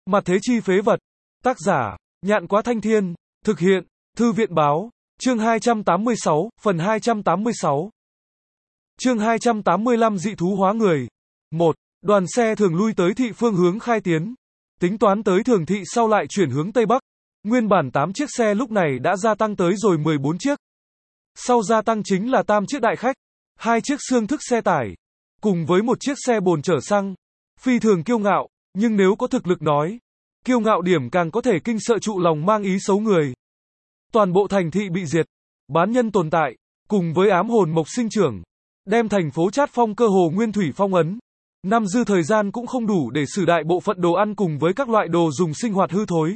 Mặt thế chi phế vật. Tác giả, Nhạn Quá Thanh Thiên. Thực hiện, Thư viện Báo. Chương 286, phần 286. Chương 285 dị thú hóa người. 1. Đoàn xe thường lui tới thị phương hướng khai tiến. Tính toán tới Thường thị sau lại chuyển hướng Tây Bắc. Nguyên bản 8 chiếc xe lúc này đã gia tăng tới rồi 14 chiếc. Sau gia tăng chính là tam chiếc đại khách, 2 chiếc xương thức xe tải, cùng với một chiếc xe bồn chở xăng. Phi thường kiêu ngạo, nhưng nếu có thực lực nói, kiêu ngạo điểm càng có thể kinh sợ trụ lòng mang ý xấu người. Toàn bộ thành thị bị diệt, bán nhân tồn tại, cùng với ám hồn mộc sinh trưởng, đem thành phố Chát Phong cơ hồ nguyên thủy phong ấn. Năm dư thời gian cũng không đủ để xử đại bộ phận đồ ăn cùng với các loại đồ dùng sinh hoạt hư thối,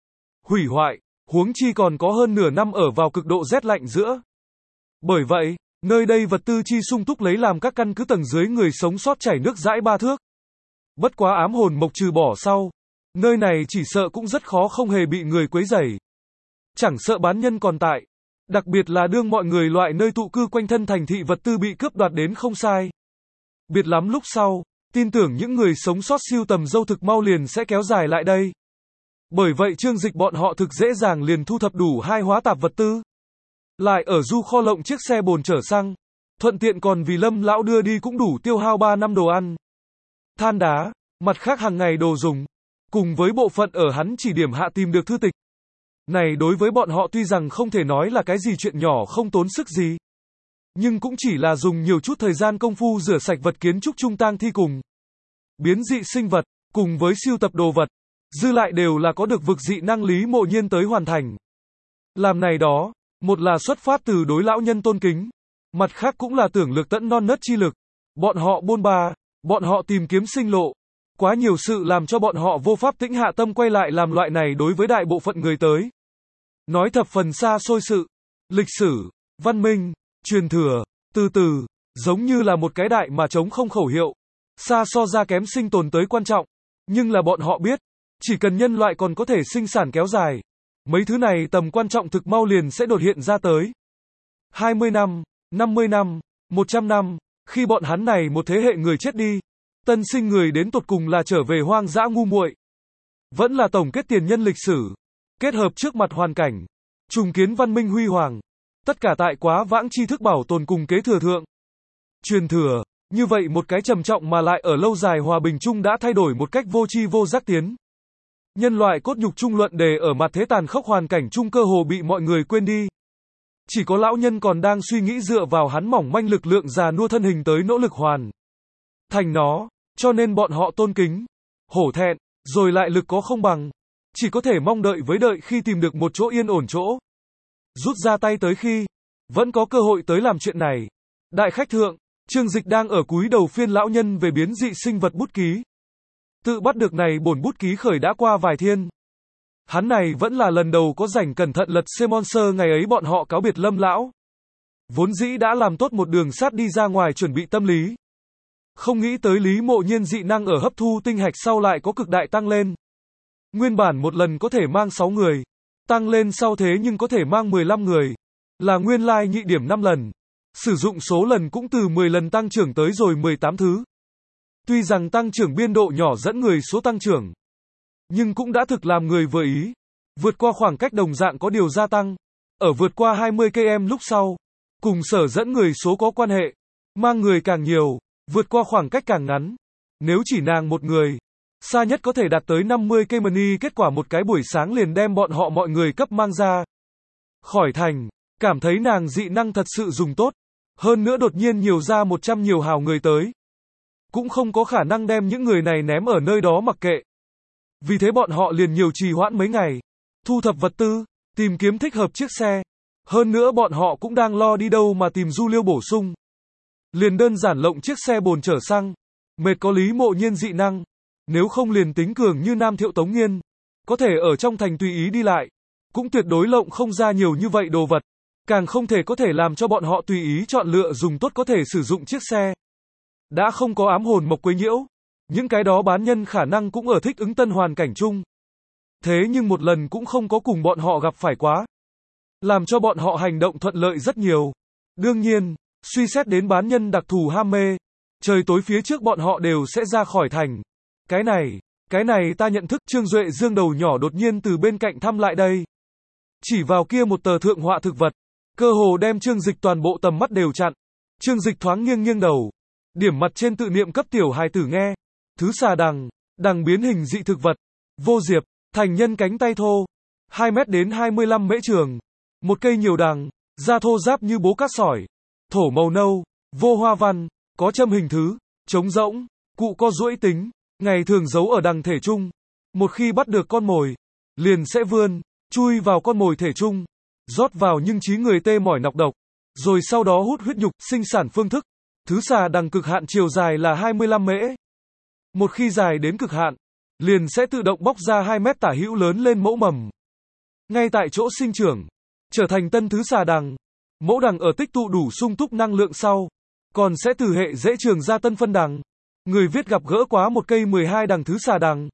hủy hoại, huống chi còn có hơn nửa năm ở vào cực độ rét lạnh giữa. Bởi vậy, nơi đây vật tư chi sung túc lấy làm các căn cứ tầng dưới người sống sót chảy nước dãi 3 thước. Bất quá ám hồn mộc trừ bỏ sau, nơi này chỉ sợ cũng rất khó không hề bị người quấy rầy. Chẳng sợ bán nhân còn tại, đặc biệt là đương mọi người loại nơi tụ cư quanh thân thành thị vật tư bị cướp đoạt đến không sai biệt lắm lúc sau, tin tưởng những người sống sót siêu tầm dâu thực mau liền sẽ kéo dài lại đây. Bởi vậy Trương Dịch bọn họ thực dễ dàng liền thu thập đủ 2 hóa tạp vật tư. Lại ở du kho lộng chiếc xe bồn chở xăng, thuận tiện còn vì Lâm lão đưa đi cũng đủ tiêu hao 3 năm đồ ăn, than đá, mặt khác hàng ngày đồ dùng, cùng với bộ phận ở hắn chỉ điểm hạ tìm được thư tịch. Này đối với bọn họ tuy rằng không thể nói là cái gì chuyện nhỏ không tốn sức gì, nhưng cũng chỉ là dùng nhiều chút thời gian công phu rửa sạch vật kiến trúc trung tang thi cùng biến dị sinh vật, cùng với siêu tập đồ vật, dư lại đều là có được vực dị năng Lý Mộ Nhiên tới hoàn thành. Làm này đó, một là xuất phát từ đối lão nhân tôn kính, mặt khác cũng là tưởng lực tận non nớt chi lực. Bọn họ bôn ba, bọn họ tìm kiếm sinh lộ, quá nhiều sự làm cho bọn họ vô pháp tĩnh hạ tâm quay lại làm loại này đối với đại bộ phận người tới nói thập phần xa xôi sự, lịch sử, văn minh, truyền thừa, từ từ, giống như là một cái đại mà trống không khẩu hiệu, xa so ra kém sinh tồn tới quan trọng, nhưng là bọn họ biết, chỉ cần nhân loại còn có thể sinh sản kéo dài, mấy thứ này tầm quan trọng thực mau liền sẽ đột hiện ra tới. 20 năm, 50 năm, 100 năm, khi bọn hắn này một thế hệ người chết đi, tân sinh người đến tột cùng là trở về hoang dã ngu muội, vẫn là tổng kết tiền nhân lịch sử, kết hợp trước mặt hoàn cảnh, trùng kiến văn minh huy hoàng, tất cả tại quá vãng tri thức bảo tồn cùng kế thừa thượng. Truyền thừa, như vậy một cái trầm trọng mà lại ở lâu dài hòa bình chung đã thay đổi một cách vô tri vô giác tiến. Nhân loại cốt nhục chung luận đề ở mặt thế tàn khốc hoàn cảnh chung cơ hồ bị mọi người quên đi. Chỉ có lão nhân còn đang suy nghĩ dựa vào hắn mỏng manh lực lượng già nua thân hình tới nỗ lực hoàn thành nó, cho nên bọn họ tôn kính, hổ thẹn, rồi lại lực có không bằng, chỉ có thể mong đợi với đợi khi tìm được một chỗ yên ổn chỗ, rút ra tay tới khi vẫn có cơ hội tới làm chuyện này. Đại khách thượng, Trương Dịch đang ở cúi đầu phiên lão nhân về biến dị sinh vật bút ký. Tự bắt được này bổn bút ký khởi đã qua vài thiên. Hắn này vẫn là lần đầu có rảnh cẩn thận lật xem monster ngày ấy bọn họ cáo biệt Lâm lão. Vốn dĩ đã làm tốt một đường sát đi ra ngoài chuẩn bị tâm lý. Không nghĩ tới Lý Mộ Nhiên dị năng ở hấp thu tinh hạch sau lại có cực đại tăng lên. Nguyên bản một lần có thể mang 6 người, tăng lên sau thế nhưng có thể mang 15 người, là nguyên lai nhị điểm 5 lần. Sử dụng số lần cũng từ 10 lần tăng trưởng tới rồi 18 thứ. Tuy rằng tăng trưởng biên độ nhỏ dẫn người số tăng trưởng, nhưng cũng đã thực làm người vừa ý. Vượt qua khoảng cách đồng dạng có điều gia tăng. Ở vượt qua 20 km lúc sau, cùng sở dẫn người số có quan hệ, mang người càng nhiều, vượt qua khoảng cách càng ngắn. Nếu chỉ nàng một người, xa nhất có thể đạt tới 50 km, kết quả một cái buổi sáng liền đem bọn họ mọi người cấp mang ra khỏi thành, cảm thấy nàng dị năng thật sự dùng tốt. Hơn nữa đột nhiên nhiều ra 100 nhiều hào người tới, cũng không có khả năng đem những người này ném ở nơi đó mặc kệ. Vì thế bọn họ liền nhiều trì hoãn mấy ngày, thu thập vật tư, tìm kiếm thích hợp chiếc xe. Hơn nữa bọn họ cũng đang lo đi đâu mà tìm du liêu bổ sung. Liền đơn giản lộng chiếc xe bồn chở xăng, mệt có Lý Mộ Nhiên dị năng, nếu không liền tính cường như Nam Thiệu Tống Nghiên, có thể ở trong thành tùy ý đi lại, cũng tuyệt đối lộng không ra nhiều như vậy đồ vật, càng không thể có thể làm cho bọn họ tùy ý chọn lựa dùng tốt có thể sử dụng chiếc xe. Đã không có ám hồn mộc quấy nhiễu, những cái đó bán nhân khả năng cũng ở thích ứng tân hoàn cảnh chung. Thế nhưng một lần cũng không có cùng bọn họ gặp phải quá, làm cho bọn họ hành động thuận lợi rất nhiều. Đương nhiên, suy xét đến bán nhân đặc thù ham mê, trời tối phía trước bọn họ đều sẽ ra khỏi thành. Cái này, Cái này ta nhận thức. Trương Duệ Dương đầu nhỏ đột nhiên từ bên cạnh thăm lại đây. Chỉ vào kia một tờ thượng họa thực vật. Cơ hồ đem Trương Dịch toàn bộ tầm mắt đều chặn. Trương Dịch thoáng nghiêng nghiêng đầu. Điểm mặt trên tự niệm cấp tiểu hài tử nghe. Thứ xà đằng. Đằng biến hình dị thực vật. Vô diệp. Thành nhân cánh tay thô. 2 mét đến 25 mễ trường. Một cây nhiều đằng. Da thô ráp như bố cát sỏi. Thổ màu nâu. Vô hoa văn. Có châm hình thứ. Trống rỗng. Cụ có duỗi tính. Ngày thường giấu ở đằng thể trung. Một khi bắt được con mồi. Liền sẽ vươn. Chui vào con mồi thể trung. Rót vào nhưng trí người tê mỏi nọc độc. Rồi sau đó hút huyết nhục. Sinh sản phương thức. Thứ xà đằng cực hạn chiều dài là 25 mễ. Một khi dài đến cực hạn. Liền sẽ tự động bóc ra 2 mét tả hữu lớn lên mẫu mầm. Ngay tại chỗ sinh trưởng. Trở thành tân thứ xà đằng. Mẫu đằng ở tích tụ đủ sung túc năng lượng sau. Còn sẽ từ hệ dễ trường ra tân phân đằng. Người viết gặp gỡ quá một cây 12 đằng thứ xà đằng.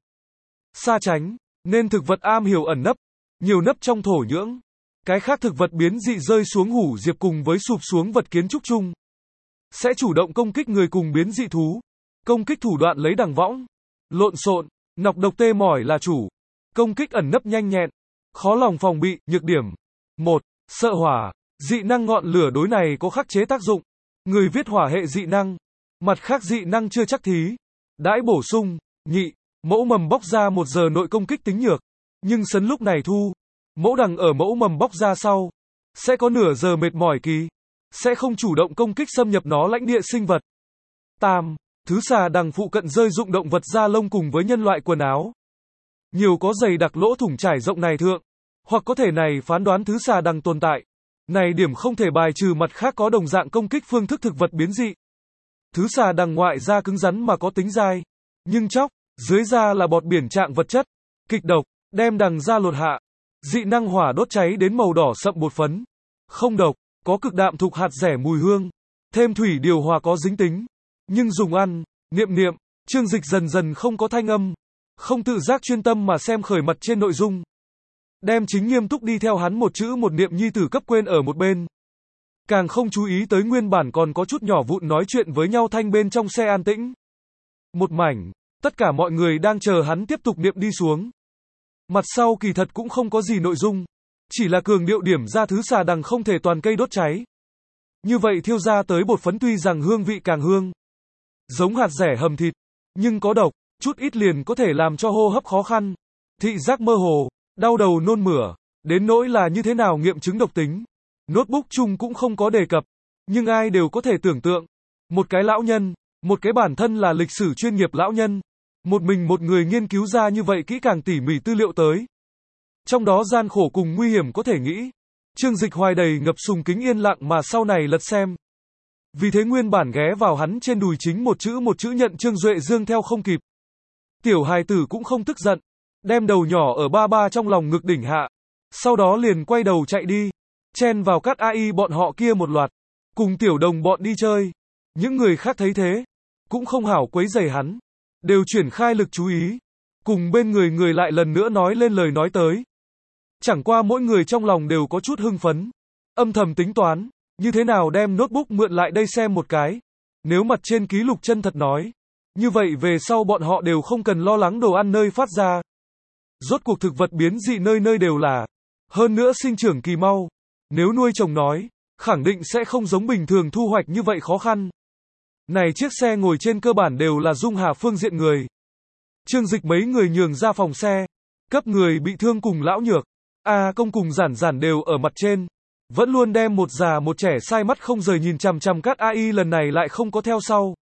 Xa tránh. Nên thực vật am hiểu ẩn nấp. Nhiều nấp trong thổ nhưỡng. Cái khác thực vật biến dị rơi xuống hủ diệp cùng với sụp xuống vật kiến trúc chung. Sẽ chủ động công kích người cùng biến dị thú. Công kích thủ đoạn lấy đằng võng. Lộn xộn. Nọc độc tê mỏi là chủ. Công kích ẩn nấp nhanh nhẹn. Khó lòng phòng bị. Nhược điểm. 1. Sợ hỏa. Dị năng ngọn lửa đối này có khắc chế tác dụng. Người viết hỏa hệ dị năng. Mặt khác dị năng chưa chắc thí. Đãi bổ sung. Nhị. Mẫu mầm bóc ra 1 giờ nội công kích tính nhược. Nhưng sấn lúc này thu. Mẫu đằng ở mẫu mầm bóc ra sau. Sẽ có nửa giờ mệt mỏi kỳ. Sẽ không chủ động công kích xâm nhập nó lãnh địa sinh vật. Tam. Thứ xà đằng phụ cận rơi dụng động vật da lông cùng với nhân loại quần áo. Nhiều có dày đặc lỗ thủng trải rộng này thượng. Hoặc có thể này phán đoán thứ xà đằng tồn tại. Này điểm không thể bài trừ mặt khác có đồng dạng công kích phương thức thực vật biến dị. Thứ xà đằng ngoại da cứng rắn mà có tính dai. Nhưng chóc, dưới da là bọt biển trạng vật chất. Kịch độc, đem đằng da lột hạ. Dị năng hỏa đốt cháy đến màu đỏ sậm bột phấn. Không độc, có cực đạm thục hạt rẻ mùi hương. Thêm thủy điều hòa có dính tính. Nhưng dùng ăn, niệm, Trương Dịch dần dần không có thanh âm. Không tự giác chuyên tâm mà xem khởi mặt trên nội dung. Đem chính nghiêm túc đi theo hắn một chữ một niệm nhi tử cấp quên ở một bên. Càng không chú ý tới nguyên bản còn có chút nhỏ vụn nói chuyện với nhau thanh bên trong xe an tĩnh. Một mảnh, tất cả mọi người đang chờ hắn tiếp tục niệm đi xuống. Mặt sau kỳ thật cũng không có gì nội dung. Chỉ là cường điệu điểm ra thứ xà đằng không thể toàn cây đốt cháy. Như vậy thiêu ra tới bột phấn tuy rằng hương vị càng hương. Giống hạt rẻ hầm thịt. Nhưng có độc, chút ít liền có thể làm cho hô hấp khó khăn. Thị giác mơ hồ, đau đầu nôn mửa. Đến nỗi là như thế nào nghiệm chứng độc tính. Notebook chung cũng không có đề cập. Nhưng ai đều có thể tưởng tượng. Một cái lão nhân, một cái bản thân là lịch sử chuyên nghiệp lão nhân. Một mình một người nghiên cứu ra như vậy kỹ càng tỉ mỉ tư liệu tới. Trong đó gian khổ cùng nguy hiểm có thể nghĩ. Trương Dịch hoài đầy ngập sùng kính yên lặng mà sau này lật xem. Vì thế nguyên bản ghé vào hắn trên đùi chính một chữ nhận Trương Duệ Dương theo không kịp. Tiểu hài tử cũng không tức giận. Đem đầu nhỏ ở ba trong lòng ngực đỉnh hạ. Sau đó liền quay đầu chạy đi. Chen vào các AI bọn họ kia một loạt. Cùng tiểu đồng bọn đi chơi. Những người khác thấy thế. Cũng không hảo quấy rầy hắn. Đều chuyển khai lực chú ý. Cùng bên người lại lần nữa nói lên lời nói tới. Chẳng qua mỗi người trong lòng đều có chút hưng phấn. Âm thầm tính toán. Như thế nào đem notebook mượn lại đây xem một cái. Nếu mặt trên ký lục chân thật nói. Như vậy về sau bọn họ đều không cần lo lắng đồ ăn nơi phát ra. Rốt cuộc thực vật biến dị nơi nơi đều là. Hơn nữa sinh trưởng kỳ mau. Nếu nuôi trồng nói. Khẳng định sẽ không giống bình thường thu hoạch như vậy khó khăn. Này chiếc xe ngồi trên cơ bản đều là Dung Hà phương diện người. Trương Dịch mấy người nhường ra phòng xe. Cấp người bị thương cùng lão nhược. Công cùng giản đều ở mặt trên. Vẫn luôn đem một già một trẻ sai mắt không rời nhìn chằm chằm các AI lần này lại không có theo sau.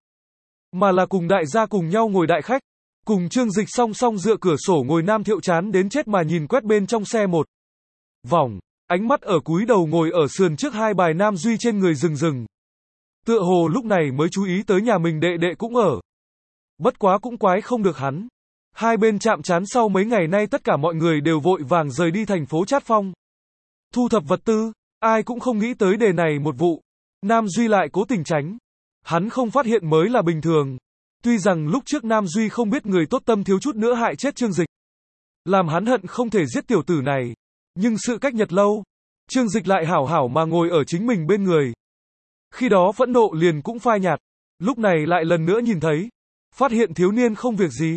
Mà là cùng đại gia cùng nhau ngồi đại khách. Cùng Trương Dịch song song dựa cửa sổ ngồi Nam Thiệu chán đến chết mà nhìn quét bên trong xe một vòng. Ánh mắt ở cúi đầu ngồi ở sườn trước hai bài Nam Duy trên người rừng. Tựa hồ lúc này mới chú ý tới nhà mình đệ cũng ở. Bất quá cũng quái không được hắn. Hai bên chạm trán sau mấy ngày nay tất cả mọi người đều vội vàng rời đi thành phố Trát Phong. Thu thập vật tư, ai cũng không nghĩ tới đề này một vụ. Nam Duy lại cố tình tránh. Hắn không phát hiện mới là bình thường. Tuy rằng lúc trước Nam Duy không biết người tốt tâm thiếu chút nữa hại chết Trương Dịch. Làm hắn hận không thể giết tiểu tử này. Nhưng sự cách nhật lâu. Trương Dịch lại hảo mà ngồi ở chính mình bên người. Khi đó phẫn nộ liền cũng phai nhạt. Lúc này lại lần nữa nhìn thấy. Phát hiện thiếu niên không việc gì.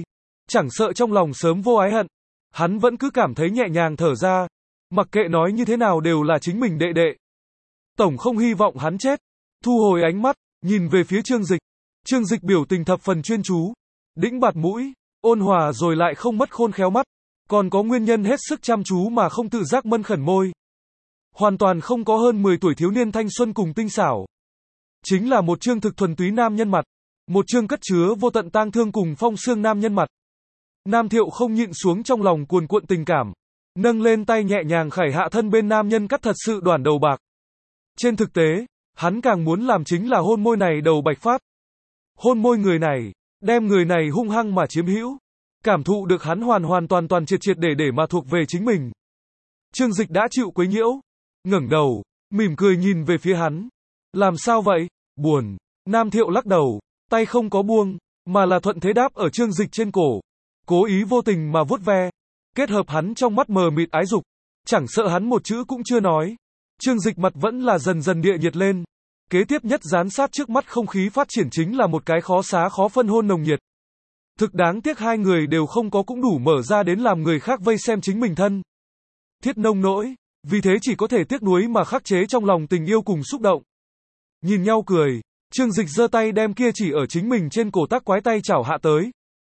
Chẳng sợ trong lòng sớm vô ái hận, hắn vẫn cứ cảm thấy nhẹ nhàng thở ra, mặc kệ nói như thế nào đều là chính mình đệ đệ. Tổng không hy vọng hắn chết. Thu hồi ánh mắt, nhìn về phía Trương Dịch. Trương Dịch biểu tình thập phần chuyên chú, đĩnh bạt mũi, ôn hòa rồi lại không mất khôn khéo mắt, còn có nguyên nhân hết sức chăm chú mà không tự giác mân khẩn môi. Hoàn toàn không có hơn 10 tuổi thiếu niên thanh xuân cùng tinh xảo. Chính là một chương thực thuần túy nam nhân mặt, một chương cất chứa vô tận tang thương cùng phong xương nam nhân mặt. Nam Thiệu không nhịn xuống trong lòng cuồn cuộn tình cảm, nâng lên tay nhẹ nhàng khải hạ thân bên nam nhân cắt thật sự đoản đầu bạc. Trên thực tế, hắn càng muốn làm chính là hôn môi này đầu bạch phát. Hôn môi người này, đem người này hung hăng mà chiếm hữu, cảm thụ được hắn hoàn hoàn toàn toàn triệt triệt để mà thuộc về chính mình. Trương Dịch đã chịu quấy nhiễu, ngẩng đầu, mỉm cười nhìn về phía hắn. Làm sao vậy? Buồn. Nam Thiệu lắc đầu, tay không có buông, mà là thuận thế đáp ở Trương Dịch trên cổ, cố ý vô tình mà vuốt ve, kết hợp hắn trong mắt mờ mịt ái dục, chẳng sợ hắn một chữ cũng chưa nói. Trương Dịch mặt vẫn là dần dần địa nhiệt lên. Kế tiếp nhất dán sát trước mắt không khí phát triển chính là một cái khó xá khó phân hôn nồng nhiệt. Thực đáng tiếc hai người đều không có cũng đủ mở ra đến làm người khác vây xem chính mình thân thiết nông nỗi, vì thế chỉ có thể tiếc nuối mà khắc chế trong lòng tình yêu cùng xúc động. Nhìn nhau cười, Trương Dịch giơ tay đem kia chỉ ở chính mình trên cổ tác quái tay chảo hạ tới.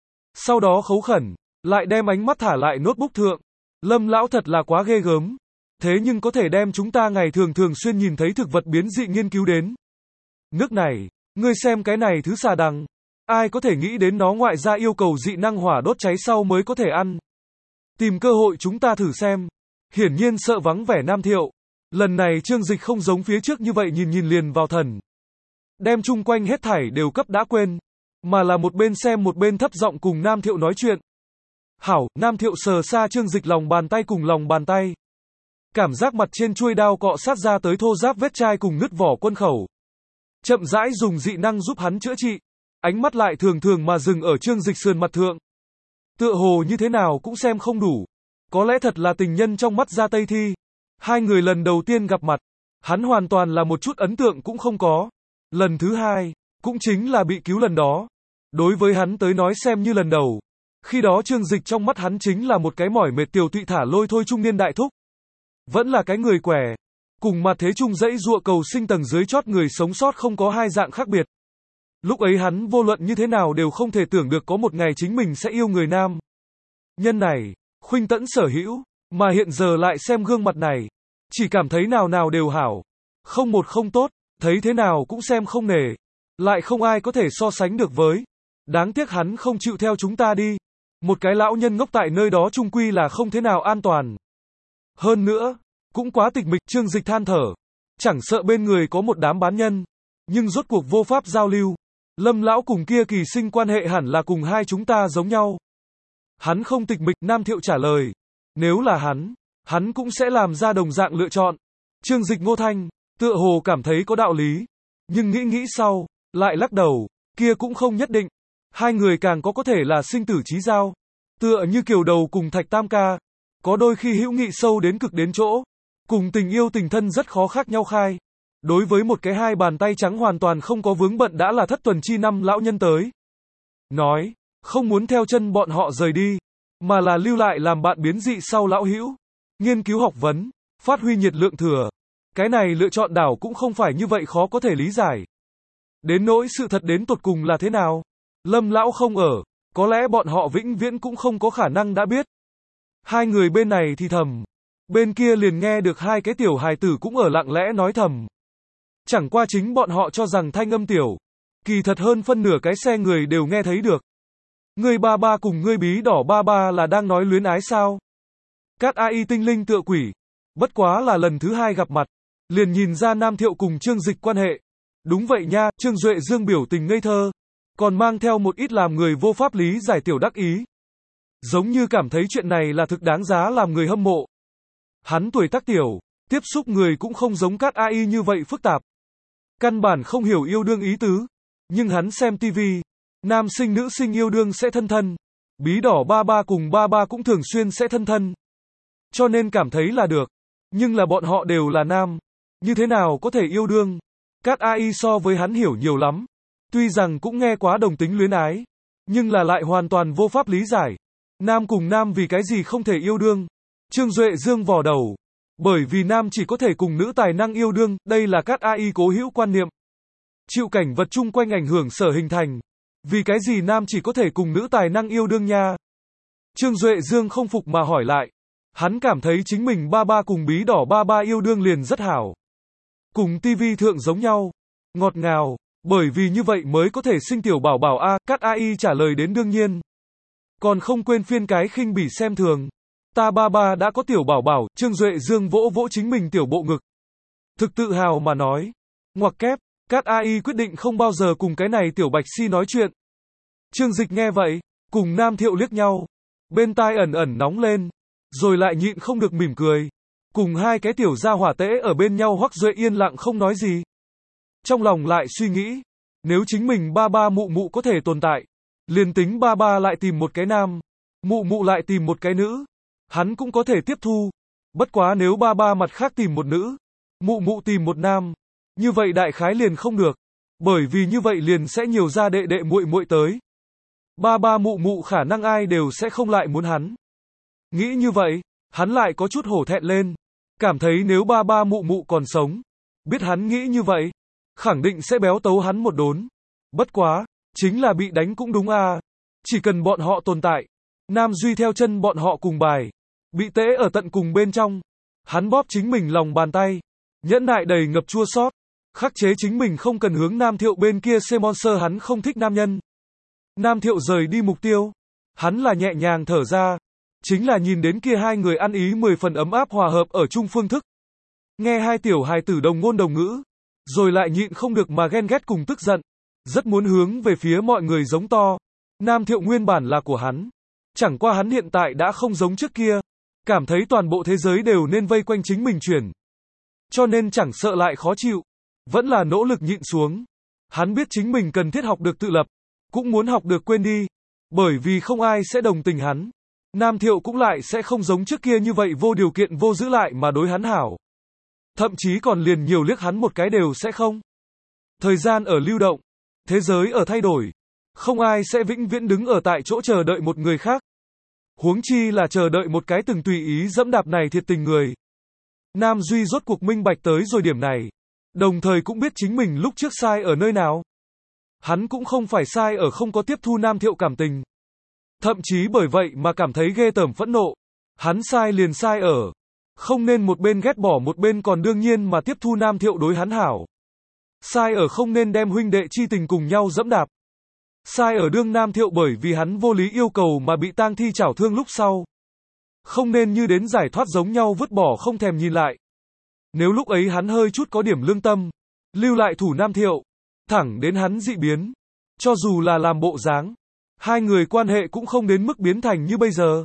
Sau đó khấu khẩn, lại đem ánh mắt thả lại notebook thượng. Lâm lão thật là quá ghê gớm. Thế nhưng có thể đem chúng ta ngày thường thường xuyên nhìn thấy thực vật biến dị nghiên cứu đến nước này, ngươi xem cái này thứ xà đằng, ai có thể nghĩ đến nó ngoại ra yêu cầu dị năng hỏa đốt cháy sau mới có thể ăn. Tìm cơ hội chúng ta thử xem. Hiển nhiên sợ vắng vẻ Nam Thiệu. Lần này Trương Dịch không giống phía trước như vậy nhìn liền vào thần. Đem chung quanh hết thảy đều cấp đã quên, mà là một bên xem một bên thấp giọng cùng Nam Thiệu nói chuyện. Hảo, Nam Thiệu sờ xa Trương Dịch lòng bàn tay cùng lòng bàn tay. Cảm giác mặt trên chuôi đao cọ sát ra tới thô ráp vết chai cùng nứt vỏ quân khẩu. Chậm rãi dùng dị năng giúp hắn chữa trị. Ánh mắt lại thường thường mà dừng ở Trương Dịch sườn mặt thượng. Tựa hồ như thế nào cũng xem không đủ. Có lẽ thật là tình nhân trong mắt Gia Tây Thi. Hai người lần đầu tiên gặp mặt, hắn hoàn toàn là một chút ấn tượng cũng không có. Lần thứ hai, cũng chính là bị cứu lần đó. Đối với hắn tới nói xem như lần đầu. Khi đó Trương Dịch trong mắt hắn chính là một cái mỏi mệt tiều tụy thả lôi thôi trung niên đại thúc. Vẫn là cái người quẻ. Cùng mặt thế chung dãy dụa cầu sinh tầng dưới chót người sống sót không có hai dạng khác biệt. Lúc ấy hắn vô luận như thế nào đều không thể tưởng được có một ngày chính mình sẽ yêu người nam nhân này, khuynh tẫn sở hữu, mà hiện giờ lại xem gương mặt này, chỉ cảm thấy nào nào đều hảo, không một không tốt, thấy thế nào cũng xem không nể, lại không ai có thể so sánh được với. Đáng tiếc hắn không chịu theo chúng ta đi. Một cái lão nhân ngốc tại nơi đó chung quy là không thế nào an toàn. Hơn nữa, cũng quá tịch mịch. Trương Dịch than thở, chẳng sợ bên người có một đám bán nhân, nhưng rốt cuộc vô pháp giao lưu. Lâm lão cùng kia kỳ sinh quan hệ hẳn là cùng hai chúng ta giống nhau. Hắn không tịch mịch. Nam Thiệu trả lời, nếu là hắn cũng sẽ làm ra đồng dạng lựa chọn. Trương Dịch ngô thanh, tựa hồ cảm thấy có đạo lý, nhưng nghĩ sau, lại lắc đầu, kia cũng không nhất định. Hai người càng có thể là sinh tử chí giao, tựa như Kiều Đầu cùng Thạch Tam Ca, có đôi khi hữu nghị sâu đến cực đến chỗ, cùng tình yêu tình thân rất khó khác nhau khai. Đối với một cái hai bàn tay trắng hoàn toàn không có vướng bận đã là thất tuần chi năm lão nhân tới nói, không muốn theo chân bọn họ rời đi, mà là lưu lại làm bạn biến dị sau lão hữu, nghiên cứu học vấn, phát huy nhiệt lượng thừa. Cái này lựa chọn đảo cũng không phải như vậy khó có thể lý giải. Đến nỗi sự thật đến tột cùng là thế nào, Lâm lão không ở, có lẽ bọn họ vĩnh viễn cũng không có khả năng đã biết. Hai người bên này thì thầm, bên kia liền nghe được hai cái tiểu hài tử cũng ở lặng lẽ nói thầm. Chẳng qua chính bọn họ cho rằng thanh âm tiểu, kỳ thật hơn phân nửa cái xe người đều nghe thấy được. Ngươi ba ba cùng ngươi bí đỏ ba ba là đang nói luyến ái sao? Cát AI tinh linh tựa quỷ, bất quá là lần thứ hai gặp mặt, liền nhìn ra Nam Thiệu cùng Trương Dịch quan hệ. Đúng vậy nha. Trương Duệ Dương biểu tình ngây thơ, còn mang theo một ít làm người vô pháp lý giải tiểu đắc ý. Giống như cảm thấy chuyện này là thực đáng giá làm người hâm mộ. Hắn tuổi tác tiểu, tiếp xúc người cũng không giống Cát AI như vậy phức tạp. Căn bản không hiểu yêu đương ý tứ, nhưng hắn xem TV, nam sinh nữ sinh yêu đương sẽ thân thân, bí đỏ ba ba cùng ba ba cũng thường xuyên sẽ thân thân. Cho nên cảm thấy là được, nhưng là bọn họ đều là nam, như thế nào có thể yêu đương? Cát AI so với hắn hiểu nhiều lắm, tuy rằng cũng nghe quá đồng tính luyến ái, nhưng là lại hoàn toàn vô pháp lý giải. Nam cùng nam vì cái gì không thể yêu đương? Trương Duệ Dương vò đầu. Bởi vì nam chỉ có thể cùng nữ tài năng yêu đương, đây là các AI cố hữu quan niệm. Chịu cảnh vật chung quanh ảnh hưởng sở hình thành. Vì cái gì nam chỉ có thể cùng nữ tài năng yêu đương nha? Trương Duệ Dương không phục mà hỏi lại. Hắn cảm thấy chính mình ba ba cùng bí đỏ ba ba yêu đương liền rất hảo. Cùng TV thượng giống nhau. Ngọt ngào. Bởi vì như vậy mới có thể sinh tiểu bảo bảo a. Các AI trả lời đến đương nhiên. Còn không quên phiên cái khinh bỉ xem thường. Ta ba ba đã có tiểu bảo bảo. Trương Duệ Dương vỗ vỗ chính mình tiểu bộ ngực. Thực tự hào mà nói. Ngoặc kép. Các AI quyết định không bao giờ cùng cái này tiểu bạch si nói chuyện. Trương Dịch nghe vậy. Cùng Nam Thiệu liếc nhau. Bên tai ẩn ẩn nóng lên. Rồi lại nhịn không được mỉm cười. Cùng hai cái tiểu gia hỏa tễ ở bên nhau. Hoắc Duệ yên lặng không nói gì. Trong lòng lại suy nghĩ. Nếu chính mình ba ba mụ mụ có thể tồn tại. Liền tính ba ba lại tìm một cái nam. Mụ mụ lại tìm một cái nữ. Hắn cũng có thể tiếp thu. Bất quá nếu ba ba mặt khác tìm một nữ. Mụ mụ tìm một nam. Như vậy đại khái liền không được. Bởi vì như vậy liền sẽ nhiều ra đệ đệ muội muội tới. Ba ba mụ mụ khả năng ai đều sẽ không lại muốn hắn. Nghĩ như vậy, hắn lại có chút hổ thẹn lên. Cảm thấy nếu ba ba mụ mụ còn sống. Biết hắn nghĩ như vậy. Khẳng định sẽ béo tấu hắn một đốn. Bất quá, chính là bị đánh cũng đúng à. Chỉ cần bọn họ tồn tại. Nam Duy theo chân bọn họ cùng bài. Bị tễ ở tận cùng bên trong. Hắn bóp chính mình lòng bàn tay. Nhẫn nại đầy ngập chua xót. Khắc chế chính mình không cần hướng Nam Thiệu bên kia xe monster hắn không thích nam nhân. Nam Thiệu rời đi mục tiêu. Hắn là nhẹ nhàng thở ra. Chính là nhìn đến kia hai người ăn ý 10 phần ấm áp hòa hợp ở chung phương thức. Nghe hai tiểu hài tử đồng ngôn đồng ngữ. Rồi lại nhịn không được mà ghen ghét cùng tức giận. Rất muốn hướng về phía mọi người giống to. Nam Thiệu nguyên bản là của hắn. Chẳng qua hắn hiện tại đã không giống trước kia. Cảm thấy toàn bộ thế giới đều nên vây quanh chính mình chuyển. Cho nên chẳng sợ lại khó chịu. Vẫn là nỗ lực nhịn xuống. Hắn biết chính mình cần thiết học được tự lập. Cũng muốn học được quên đi. Bởi vì không ai sẽ đồng tình hắn. Nam Thiệu cũng lại sẽ không giống trước kia như vậy vô điều kiện vô giữ lại mà đối hắn hảo. Thậm chí còn liền nhiều liếc hắn một cái đều sẽ không. Thời gian ở lưu động. Thế giới ở thay đổi. Không ai sẽ vĩnh viễn đứng ở tại chỗ chờ đợi một người khác. Huống chi là chờ đợi một cái từng tùy ý dẫm đạp này thiệt tình người. Nam Duy rốt cuộc minh bạch tới rồi điểm này. Đồng thời cũng biết chính mình lúc trước sai ở nơi nào. Hắn cũng không phải sai ở không có tiếp thu Nam Thiệu cảm tình. Thậm chí bởi vậy mà cảm thấy ghê tởm phẫn nộ. Hắn sai liền sai ở. Không nên một bên ghét bỏ một bên còn đương nhiên mà tiếp thu Nam Thiệu đối hắn hảo. Sai ở không nên đem huynh đệ chi tình cùng nhau dẫm đạp. Sai ở đương Nam Thiệu bởi vì hắn vô lý yêu cầu mà bị tang thi chảo thương lúc sau. Không nên như đến giải thoát giống nhau vứt bỏ không thèm nhìn lại. Nếu lúc ấy hắn hơi chút có điểm lương tâm. Lưu lại thủ Nam Thiệu. Thẳng đến hắn dị biến. Cho dù là làm bộ dáng. Hai người quan hệ cũng không đến mức biến thành như bây giờ.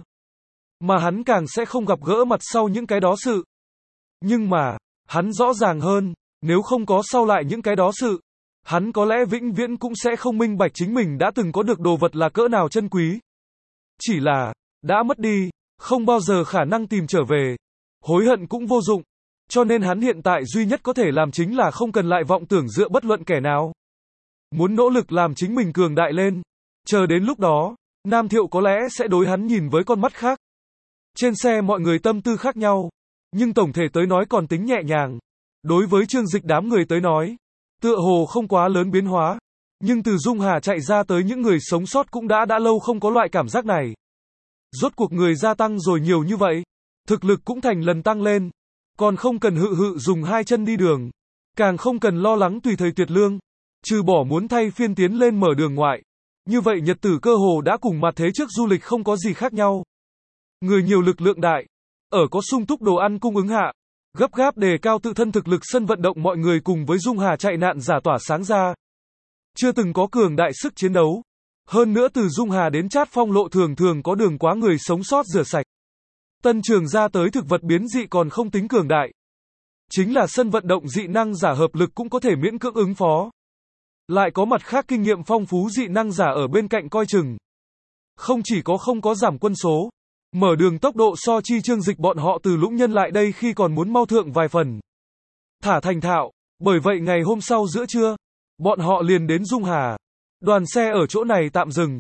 Mà hắn càng sẽ không gặp gỡ mặt sau những cái đó sự. Nhưng mà, hắn rõ ràng hơn, nếu không có sau lại những cái đó sự, hắn có lẽ vĩnh viễn cũng sẽ không minh bạch chính mình đã từng có được đồ vật là cỡ nào chân quý. Chỉ là, đã mất đi, không bao giờ khả năng tìm trở về. Hối hận cũng vô dụng. Cho nên hắn hiện tại duy nhất có thể làm chính là không cần lại vọng tưởng dựa bất luận kẻ nào. Muốn nỗ lực làm chính mình cường đại lên. Chờ đến lúc đó, Nam Thiệu có lẽ sẽ đối hắn nhìn với con mắt khác. Trên xe mọi người tâm tư khác nhau. Nhưng tổng thể tới nói còn tính nhẹ nhàng. Đối với Trương Dịch đám người tới nói, tựa hồ không quá lớn biến hóa. Nhưng từ Dung Hà chạy ra tới những người sống sót cũng đã lâu không có loại cảm giác này. Rốt cuộc người gia tăng rồi nhiều như vậy. Thực lực cũng thành lần tăng lên. Còn không cần hự dùng hai chân đi đường. Càng không cần lo lắng tùy thời tuyệt lương. Trừ bỏ muốn thay phiên tiến lên mở đường ngoại. Như vậy nhật tử cơ hồ đã cùng mặt thế trước du lịch không có gì khác nhau. Người nhiều lực lượng đại. Ở có sung túc đồ ăn cung ứng hạ. Gấp gáp đề cao tự thân thực lực sân vận động mọi người cùng với Dung Hà chạy nạn giả tỏa sáng ra. Chưa từng có cường đại sức chiến đấu. Hơn nữa từ Dung Hà đến Chát Phong lộ thường có đường quá người sống sót rửa sạch. Tân Trường ra tới thực vật biến dị còn không tính cường đại. Chính là sân vận động dị năng giả hợp lực cũng có thể miễn cưỡng ứng phó. Lại có mặt khác kinh nghiệm phong phú dị năng giả ở bên cạnh coi chừng. Không chỉ có không có giảm quân số. Mở đường tốc độ so chi Trương Dịch bọn họ từ Lũng Nhân lại đây khi còn muốn mau thượng vài phần. Thả thành thạo. Bởi vậy ngày hôm sau giữa trưa, bọn họ liền đến Dung Hà. Đoàn xe ở chỗ này tạm dừng.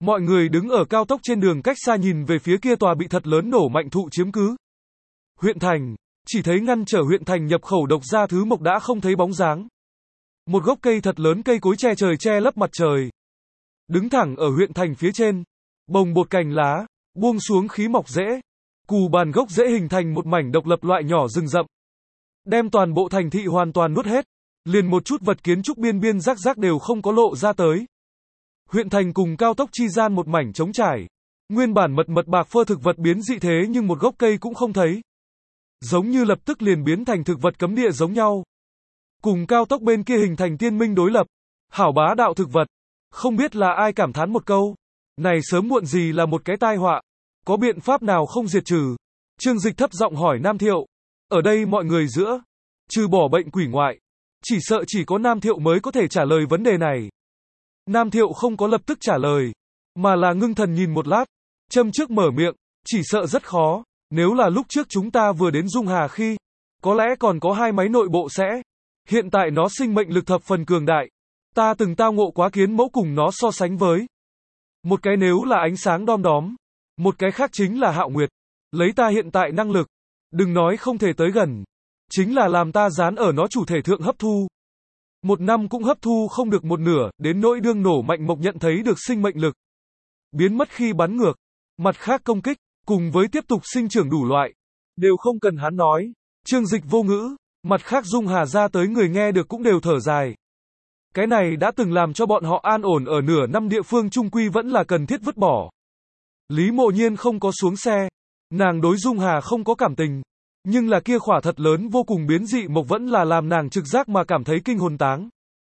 Mọi người đứng ở cao tốc trên đường cách xa nhìn về phía kia tòa bị thật lớn nổ mạnh thụ chiếm cứ. Huyện thành, chỉ thấy ngăn trở huyện thành nhập khẩu độc gia thứ mộc đã không thấy bóng dáng. Một gốc cây thật lớn cây cối che trời che lấp mặt trời. Đứng thẳng ở huyện thành phía trên, bồng bột cành lá, buông xuống khí mọc rễ. Cù bàn gốc rễ hình thành một mảnh độc lập loại nhỏ rừng rậm. Đem toàn bộ thành thị hoàn toàn nuốt hết. Liền một chút vật kiến trúc biên biên rác rác đều không có lộ ra tới. Huyện thành cùng cao tốc chi gian một mảnh trống trải. Nguyên bản mật mật bạc phơ thực vật biến dị thế nhưng một gốc cây cũng không thấy. Giống như lập tức liền biến thành thực vật cấm địa giống nhau. Cùng cao tốc bên kia hình thành tiên minh đối lập. Hảo bá đạo thực vật. Không biết là ai cảm thán một câu. Này sớm muộn gì là một cái tai họa. Có biện pháp nào không diệt trừ? Trương Dịch thấp giọng hỏi Nam Thiệu. Ở đây mọi người giữa, trừ bỏ bệnh quỷ ngoại, chỉ sợ chỉ có Nam Thiệu mới có thể trả lời vấn đề này. Nam Thiệu không có lập tức trả lời, mà là ngưng thần nhìn một lát, châm trước mở miệng, chỉ sợ rất khó, nếu là lúc trước chúng ta vừa đến Dung Hà khi, có lẽ còn có hai máy nội bộ sẽ, hiện tại nó sinh mệnh lực thập phần cường đại, ta từng tao ngộ quá kiến mẫu cùng nó so sánh với. Một cái nếu là ánh sáng đom đóm, một cái khác chính là Hạo Nguyệt, lấy ta hiện tại năng lực, đừng nói không thể tới gần, chính là làm ta dán ở nó chủ thể thượng hấp thu. Một năm cũng hấp thu không được một nửa, đến nỗi đương nổ mạnh mộc nhận thấy được sinh mệnh lực. Biến mất khi bắn ngược, mặt khác công kích, cùng với tiếp tục sinh trưởng đủ loại, đều không cần hắn nói. Trương Dịch vô ngữ, mặt khác Dung Hà ra tới người nghe được cũng đều thở dài. Cái này đã từng làm cho bọn họ an ổn ở nửa năm địa phương trung quy vẫn là cần thiết vứt bỏ. Lý Mộ Nhiên không có xuống xe, nàng đối Dung Hà không có cảm tình, nhưng là kia khỏa thật lớn vô cùng biến dị mộc vẫn là làm nàng trực giác mà cảm thấy kinh hồn táng.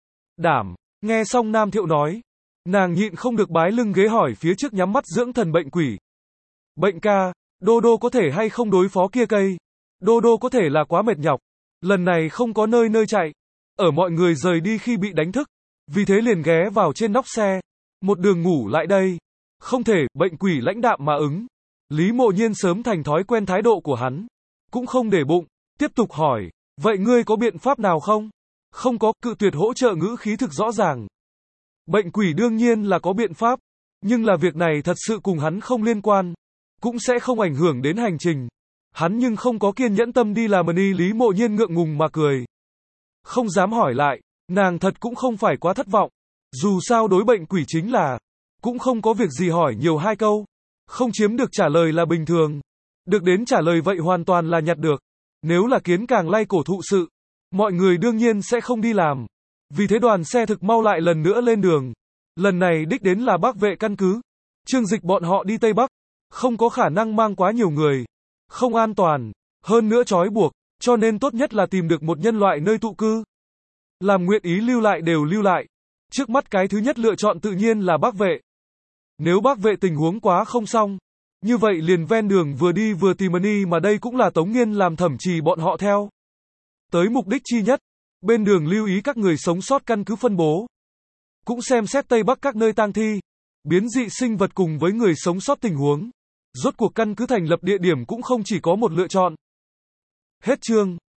Đảm, nghe xong Nam Thiệu nói, nàng nhịn không được bái lưng ghế hỏi phía trước nhắm mắt dưỡng thần bệnh quỷ. Bệnh ca, Đô Đô có thể hay không đối phó kia cây? Đô Đô có thể là quá mệt nhọc, lần này không có nơi nơi chạy, ở mọi người rời đi khi bị đánh thức, vì thế liền ghé vào trên nóc xe, một đường ngủ lại đây. Không thể, bệnh quỷ lãnh đạm mà ứng. Lý Mộ Nhiên sớm thành thói quen thái độ của hắn, cũng không để bụng, tiếp tục hỏi, vậy ngươi có biện pháp nào không? Không có, cự tuyệt hỗ trợ ngữ khí thực rõ ràng. Bệnh quỷ đương nhiên là có biện pháp, nhưng là việc này thật sự cùng hắn không liên quan, cũng sẽ không ảnh hưởng đến hành trình. Hắn nhưng không có kiên nhẫn tâm đi làm đi. Lý Mộ Nhiên ngượng ngùng mà cười. Không dám hỏi lại, nàng thật cũng không phải quá thất vọng. Dù sao đối bệnh quỷ chính là, cũng không có việc gì hỏi nhiều hai câu. Không chiếm được trả lời là bình thường. Được đến trả lời vậy hoàn toàn là nhặt được. Nếu là kiến càng lay cổ thụ sự, mọi người đương nhiên sẽ không đi làm. Vì thế đoàn xe thực mau lại lần nữa lên đường. Lần này đích đến là Bắc Vệ căn cứ. Trương Dịch bọn họ đi Tây Bắc, không có khả năng mang quá nhiều người. Không an toàn, hơn nữa trói buộc, cho nên tốt nhất là tìm được một nhân loại nơi tụ cư. Làm nguyện ý lưu lại đều lưu lại. Trước mắt cái thứ nhất lựa chọn tự nhiên là Bắc Vệ. Nếu Bắc Vệ tình huống quá không xong, như vậy liền ven đường vừa đi vừa tìm đi mà đây cũng là Tống Nghiên làm thẩm trì bọn họ theo. Tới mục đích chi nhất, bên đường lưu ý các người sống sót căn cứ phân bố. Cũng xem xét Tây Bắc các nơi tang thi, biến dị sinh vật cùng với người sống sót tình huống. Rốt cuộc căn cứ thành lập địa điểm cũng không chỉ có một lựa chọn. Hết chương.